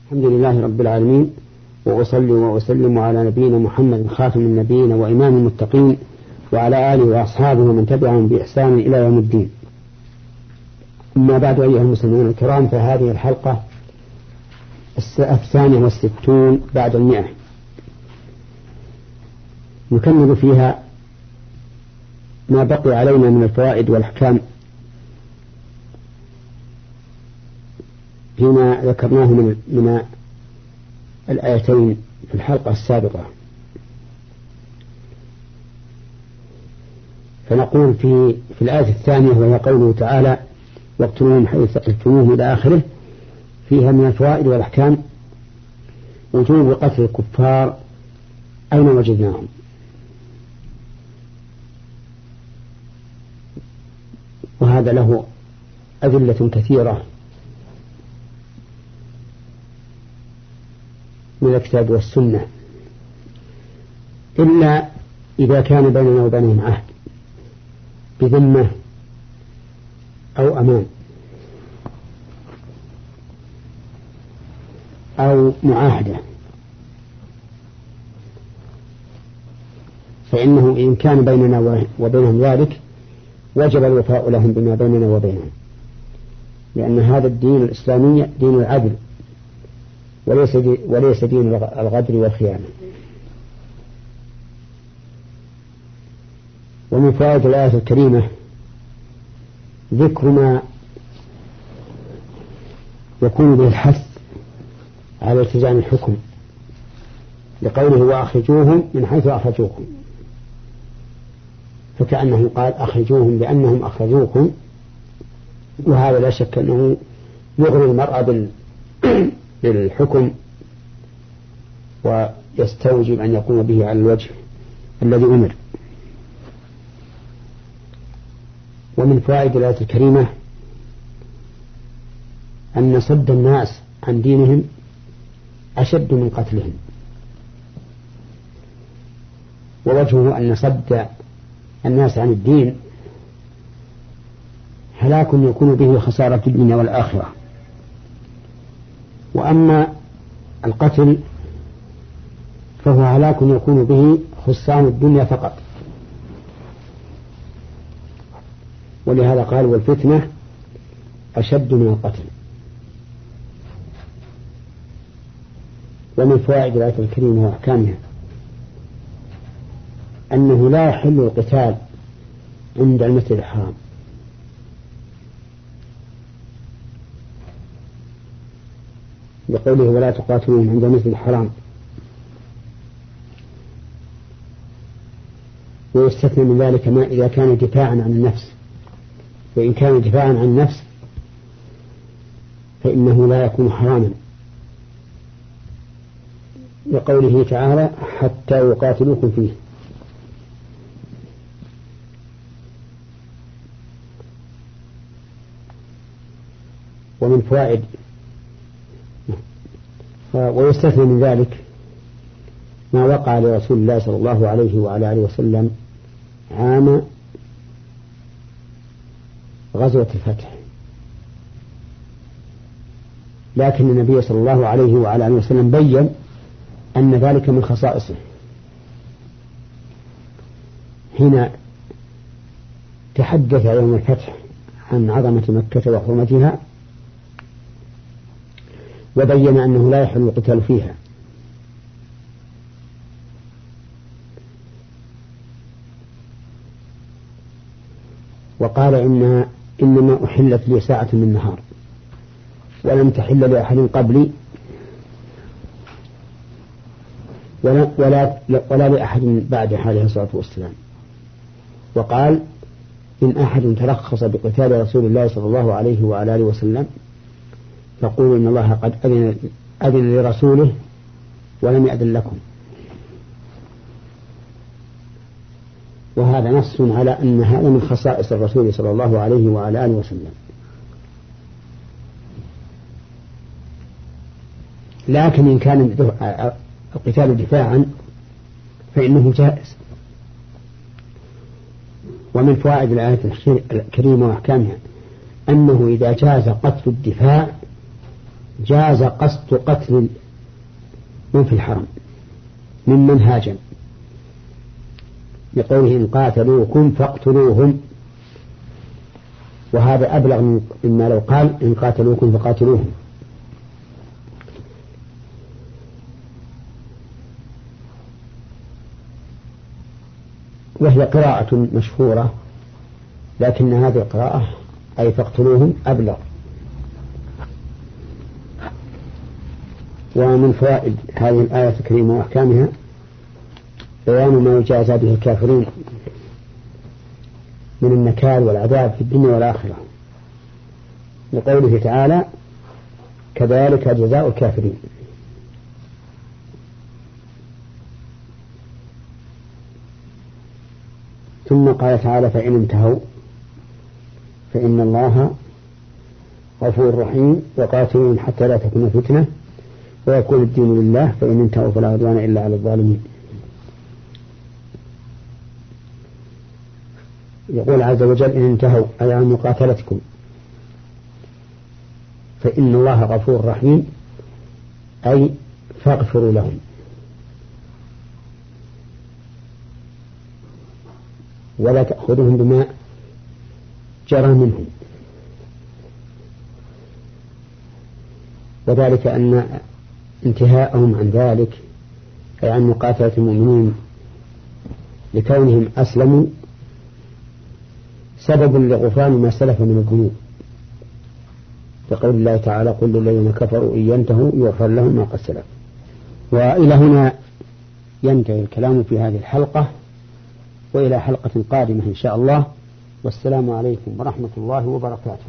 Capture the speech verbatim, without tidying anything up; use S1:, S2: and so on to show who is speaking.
S1: الحمد لله رب العالمين، وأصلي وأسلم على نبينا محمد خاتم النبيين وإمام المتقين، وعلى آله وأصحابه ومن تبعهم بإحسان إلى يوم الدين. أما بعد، أيها المسلمون الكرام، فهذه الحلقة الثانية والستون بعد المئة، نكمل فيها ما بقي علينا من الفوائد والأحكام فيما ذكرناه من من الآيتين في الحلقة السابقة. فنقول في في الآية الثانية، وهي قوله تعالى: واقتلوهم حيث ثقفتموهم إلى آخره، فيها من الفوائد والأحكام وجوب قتل الكفار أين وجدناهم، وهذا له أدلة كثيرة من الكتاب والسنة، إلا إذا كان بيننا وبينهم عهد بذمة أو أمان أو معاهدة، فإنه إن كان بيننا وبينهم ذلك وجب الوفاء لهم بما بيننا وبينهم، لأن هذا الدين الإسلامي دين العدل وليس وليس دين الغدر والخيانة. ومن فوائد الآية الكريمة ذكر ما يكون به الحث على التزام الحكم، لقوله: وأخرجوهم من حيث أخرجوكم، فكأنه قال: أخرجوهم لأنهم أخرجوكم، وهذا لا شك أنه يغري المرأة بالحكم ويستوجب أن يقوم به على الوجه الذي أمر. ومن فوائد الآية الكريمة أن صد الناس عن دينهم أشد من قتلهم، ووجهه أن صد الناس عن الدين هلاك يكون به خسارة الدنيا والآخرة، وأما القتل فهو هلاك يكون به خسران الدنيا فقط. ولهذا قال: والفتنة أشد من القتل. ومن فوائد الآية الكريمة وأحكامها أنه لا يحل القتال عند المسجد الحرام، بقوله: ولا تقاتلوهم عند المسجد الحرام. ويستثنى من ذلك ما إذا كان دفاعا عن النفس، وإن كان دفاعا عن النفس فإنه لا يكون حراما، لقوله تعالى: حتى يقاتلوكم فيه. ومن فوائد ويستثنى من ذلك ما وقع لرسول الله صلى الله عليه وعلى آله وسلم عام غزوة الفتح، لكن النبي صلى الله عليه وعلى آله وسلم بيّن أن ذلك من خصائصه، حين تحدث يوم الفتح عن عظمة مكة وحرمتها، وبين أنه لا يحل القتال فيها، وقال: إنها إنما أحلت لي ساعة من نهار ولم تحل لأحد قبلي ولا, ولا, ولا لأحد بعد عليه الصلاة والسلام. وقال: إن أحد ترخص بقتال رسول الله صلى الله عليه وعلى آله وسلم فقولوا إن الله قد أذن, أذن لرسوله ولم يأذن لكم. وهذا نص على أن هذا من خصائص الرسول صلى الله عليه وعلى آله وسلم. لكن إن كان القتال دفاعا فإنه جائز. ومن فوائد الآية الكريمة وأحكامها أنه إذا جاز قتل الدفاع جاز قصد قتل من في الحرم ممن هاجم، لقوله إن قاتلوكم فاقتلوهم، وهذا أبلغ مما لو قال إن قاتلوكم فقاتلوهم. وهي قراءة مشهورة، لكن هذه القراءة أي فاقتلوهم أبلغ. ومن فوائد هذه الآية الكريمة وأحكامها بيان ما يجازى به الكافرين من النكال والعذاب في الدنيا والآخرة، لقوله تعالى كذلك جزاء الكافرين. ثم قال تعالى فإن انتهوا فإن الله غفور رحيم وقاتلون حتى لا تكون فتنة ويكون الدين لله فإن انتهوا فلا عدوان إلا على الظالمين. يقول عز وجل إن انتهوا أي عن مقاتلتكم فإن الله غفور رحيم أي فاغفروا لهم، ولا تأخذهم بما جرى منهم، وذلك أن انتهاءهم عن ذلك أي عن مقاتلة المؤمنين لكونهم أسلموا سبب لغفران ما سلف من الذنوب، لقول الله تعالى قل للذين كفروا إن ينتهوا يغفر لهم ما قد سلف. وإلى هنا ينتهي الكلام في هذه الحلقة، وإلى حلقة قادمة إن شاء الله، والسلام عليكم ورحمة الله وبركاته.